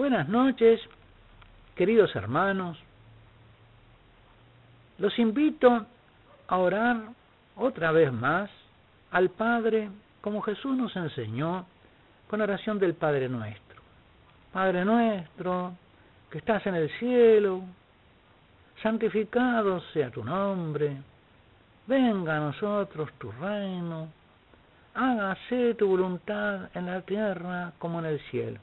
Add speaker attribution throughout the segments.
Speaker 1: Buenas noches, queridos hermanos. Los invito a orar otra vez más al Padre como Jesús nos enseñó con oración del Padre Nuestro. Padre nuestro, que estás en el cielo, santificado sea tu nombre, venga a nosotros tu reino, hágase tu voluntad en la tierra como en el cielo.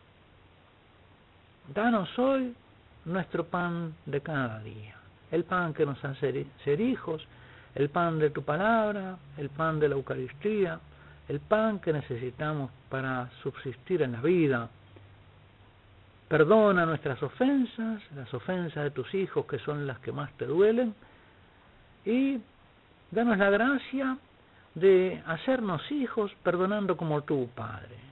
Speaker 1: Danos hoy nuestro pan de cada día, el pan que nos hace ser hijos, el pan de tu palabra, el pan de la Eucaristía, el pan que necesitamos para subsistir en la vida. Perdona nuestras ofensas, las ofensas de tus hijos que son las que más te duelen, y danos la gracia de hacernos hijos perdonando como tu Padre,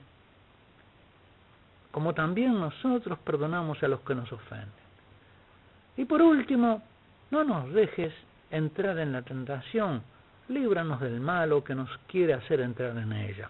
Speaker 1: como también nosotros perdonamos a los que nos ofenden. Y por último, no nos dejes entrar en la tentación, líbranos del malo que nos quiere hacer entrar en ella.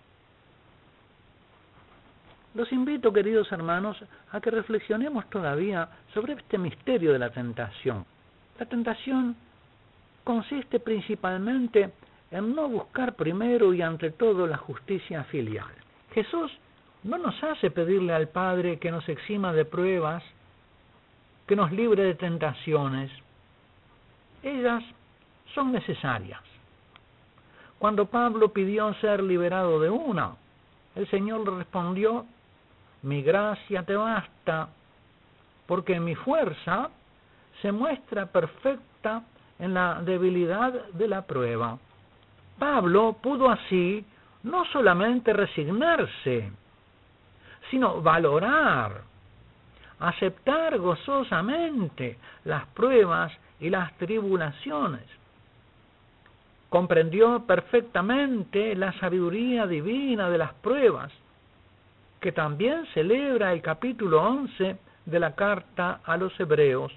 Speaker 1: Los invito, queridos hermanos, a que reflexionemos todavía sobre este misterio de la tentación. La tentación consiste principalmente en no buscar primero y ante todo la justicia filial. Jesús no nos hace pedirle al Padre que nos exima de pruebas, que nos libre de tentaciones. Ellas son necesarias. Cuando Pablo pidió ser liberado de una, el Señor le respondió: mi gracia te basta, porque mi fuerza se muestra perfecta en la debilidad de la prueba. Pablo pudo así no solamente resignarse, sino valorar, aceptar gozosamente las pruebas y las tribulaciones. Comprendió perfectamente la sabiduría divina de las pruebas, que también celebra el capítulo 11 de la carta a los Hebreos.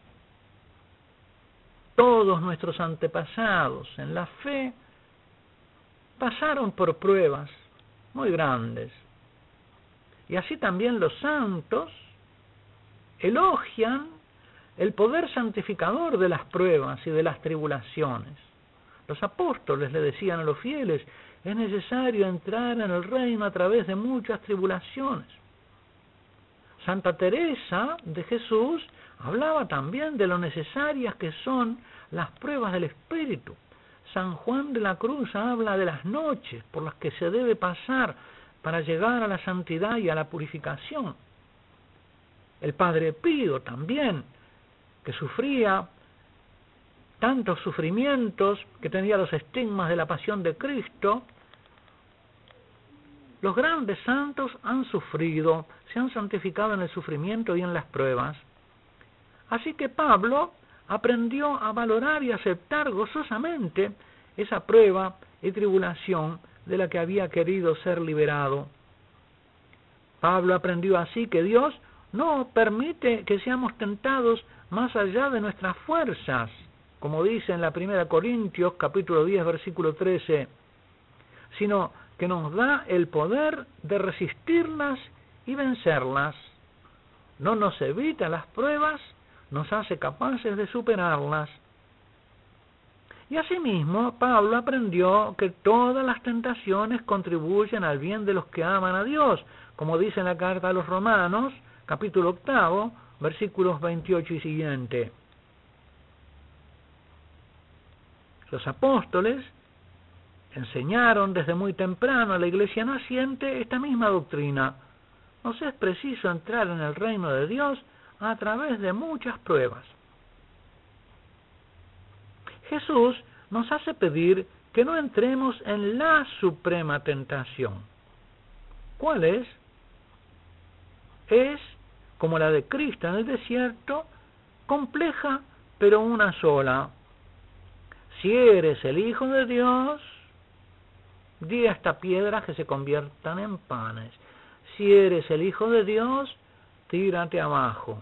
Speaker 1: Todos nuestros antepasados en la fe pasaron por pruebas muy grandes. Y así también los santos elogian el poder santificador de las pruebas y de las tribulaciones. Los apóstoles le decían a los fieles: es necesario entrar en el reino a través de muchas tribulaciones. Santa Teresa de Jesús hablaba también de lo necesarias que son las pruebas del Espíritu. San Juan de la Cruz habla de las noches por las que se debe pasar para llegar a la santidad y a la purificación. El Padre Pío también, que sufría tantos sufrimientos, que tenía los estigmas de la pasión de Cristo. Los grandes santos han sufrido, se han santificado en el sufrimiento y en las pruebas. Así que Pablo aprendió a valorar y aceptar gozosamente esa prueba y tribulación de la que había querido ser liberado. Pablo aprendió así que Dios no permite que seamos tentados más allá de nuestras fuerzas, como dice en la 1 Corintios capítulo 10 versículo 13, sino que nos da el poder de resistirlas y vencerlas. No nos evita las pruebas, nos hace capaces de superarlas. Y asimismo, Pablo aprendió que todas las tentaciones contribuyen al bien de los que aman a Dios, como dice en la carta a los Romanos, capítulo 8, versículos 28 y siguiente. Los apóstoles enseñaron desde muy temprano a la iglesia naciente esta misma doctrina. Nos es preciso entrar en el reino de Dios a través de muchas pruebas. Jesús nos hace pedir que no entremos en la suprema tentación. ¿Cuál es? Es, como la de Cristo en el desierto, compleja pero una sola. Si eres el Hijo de Dios, di a esta piedra que se conviertan en panes. Si eres el Hijo de Dios, tírate abajo.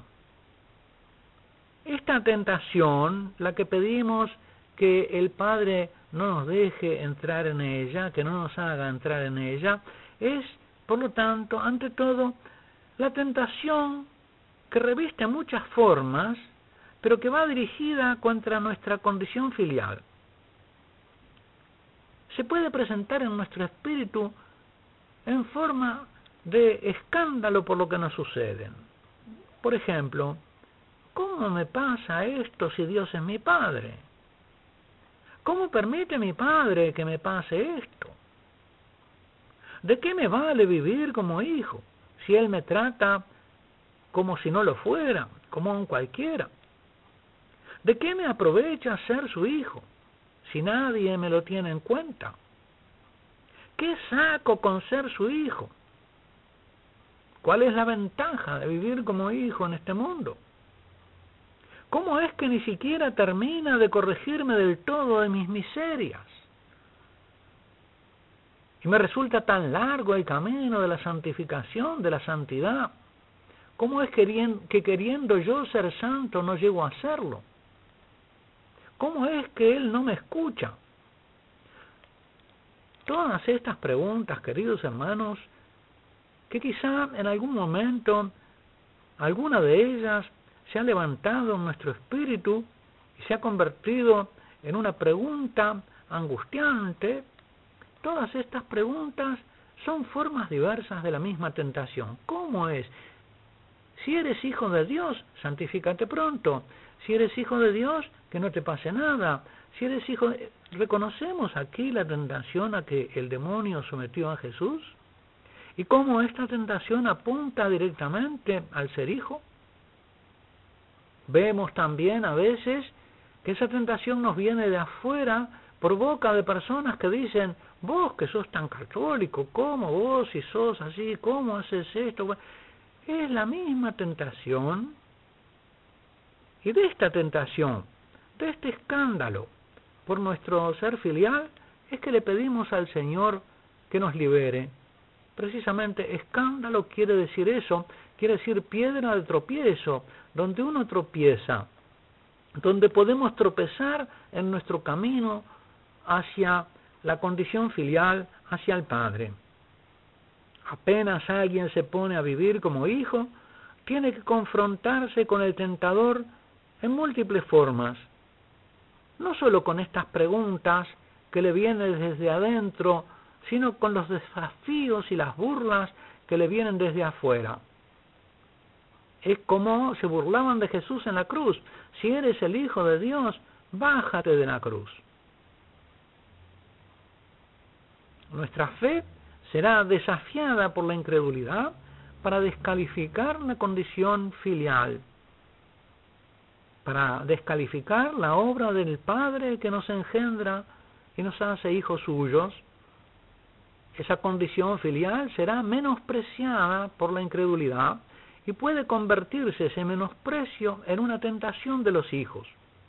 Speaker 1: Esta tentación, la que pedimos que el Padre no nos deje entrar en ella, que no nos haga entrar en ella, es, por lo tanto, ante todo, La tentación, que reviste muchas formas, pero que va dirigida contra nuestra condición filial, se puede presentar en nuestro espíritu en forma de escándalo por lo que nos sucede. Por ejemplo, ¿cómo me pasa esto si Dios es mi Padre? ¿Cómo permite mi Padre que me pase esto? ¿De qué me vale vivir como hijo si Él me trata como si no lo fuera, como a un cualquiera? ¿De qué me aprovecha ser su hijo si nadie me lo tiene en cuenta? ¿Qué saco con ser su hijo? ¿Cuál es la ventaja de vivir como hijo en este mundo? ¿Cómo es que ni siquiera termina de corregirme del todo de mis miserias? Y me resulta tan largo el camino de la santificación, de la santidad. ¿Cómo es que queriendo yo ser santo no llego a serlo? ¿Cómo es que Él no me escucha? Todas estas preguntas, queridos hermanos, que quizá en algún momento alguna de ellas se ha levantado en nuestro espíritu y se ha convertido en una pregunta angustiante. Todas estas preguntas son formas diversas de la misma tentación. ¿Cómo es? Si eres hijo de Dios, santifícate pronto. Si eres hijo de Dios, que no te pase nada. Si eres hijo de... ¿Reconocemos aquí la tentación a que el demonio sometió a Jesús? ¿Y cómo esta tentación apunta directamente al ser hijo? Vemos también a veces que esa tentación nos viene de afuera por boca de personas que dicen: vos que sos tan católico, ¿cómo vos si sos así? ¿Cómo haces esto? Es la misma tentación. Y de esta tentación, de este escándalo por nuestro ser filial, es que le pedimos al Señor que nos libere. Precisamente escándalo quiere decir eso, quiere decir piedra de tropiezo, donde uno tropieza, donde podemos tropezar en nuestro camino hacia la condición filial, hacia el Padre. Apenas alguien se pone a vivir como hijo, tiene que confrontarse con el tentador en múltiples formas. No solo con estas preguntas que le vienen desde adentro, sino con los desafíos y las burlas que le vienen desde afuera. Es como se burlaban de Jesús en la cruz: si eres el Hijo de Dios, bájate de la cruz. Nuestra fe será desafiada por la incredulidad para descalificar la condición filial, para descalificar la obra del Padre que nos engendra y nos hace hijos suyos. Esa condición filial será menospreciada por la incredulidad y puede convertirse ese menosprecio en una tentación de los hijos.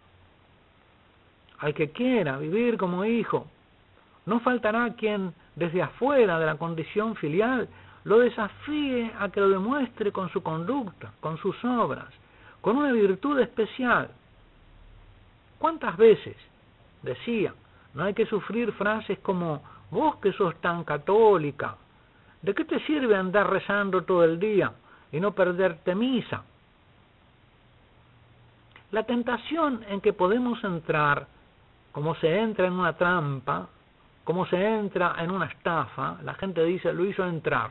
Speaker 1: Al que quiera vivir como hijo, no faltará quien desde afuera de la condición filial lo desafíe a que lo demuestre con su conducta, con sus obras, con una virtud especial. ¿Cuántas veces decía, no hay que sufrir frases como: vos que sos tan católica, ¿de qué te sirve andar rezando todo el día y no perderte misa? La tentación en que podemos entrar, como se entra en una trampa, como se entra en una estafa, la gente dice: lo hizo entrar.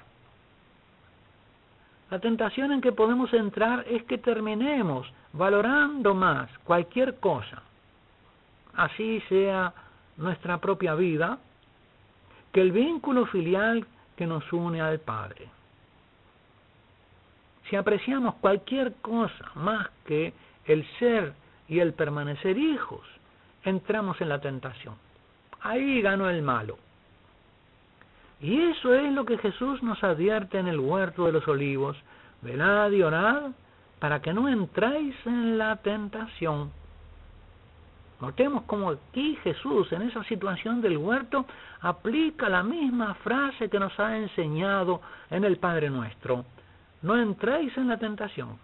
Speaker 1: La tentación en que podemos entrar es que terminemos valorando más cualquier cosa, así sea nuestra propia vida, que el vínculo filial que nos une al Padre. Si apreciamos cualquier cosa más que el ser y el permanecer hijos, entramos en la tentación. Ahí ganó el malo. Y eso es lo que Jesús nos advierte en el huerto de los olivos: velad y orad para que no entráis en la tentación. Notemos cómo aquí Jesús, en esa situación del huerto, aplica la misma frase que nos ha enseñado en el Padre Nuestro: no entréis en la tentación.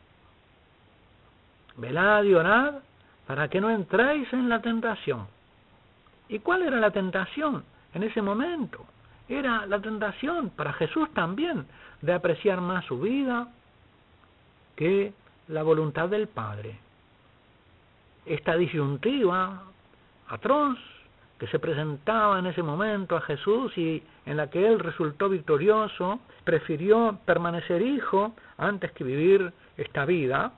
Speaker 1: Velad y orad para que no entréis en la tentación. ¿Y cuál era la tentación en ese momento? Era la tentación para Jesús también de apreciar más su vida que la voluntad del Padre. Esta disyuntiva atroz que se presentaba en ese momento a Jesús y en la que él resultó victorioso, prefirió permanecer hijo antes que vivir esta vida.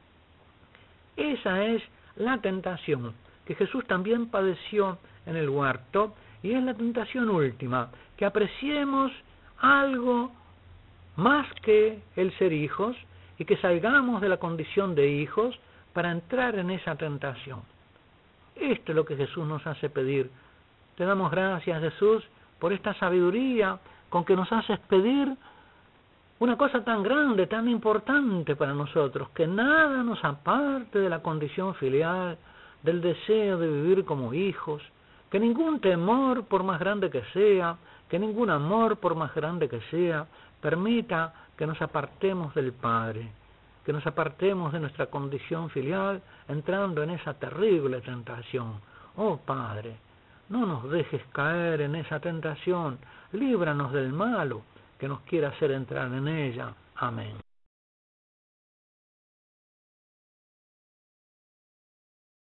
Speaker 1: Esa es la tentación que Jesús también padeció en el huerto, y es la tentación última, que apreciemos algo más que el ser hijos y que salgamos de la condición de hijos para entrar en esa tentación. Esto es lo que Jesús nos hace pedir. Te damos gracias, Jesús, por esta sabiduría con que nos haces pedir una cosa tan grande, tan importante para nosotros, que nada nos aparte de la condición filial, del deseo de vivir como hijos, que ningún temor, por más grande que sea, que ningún amor, por más grande que sea, permita que nos apartemos del Padre, que nos apartemos de nuestra condición filial, entrando en esa terrible tentación. Oh Padre, no nos dejes caer en esa tentación, líbranos del malo que nos quiera hacer entrar en ella. Amén.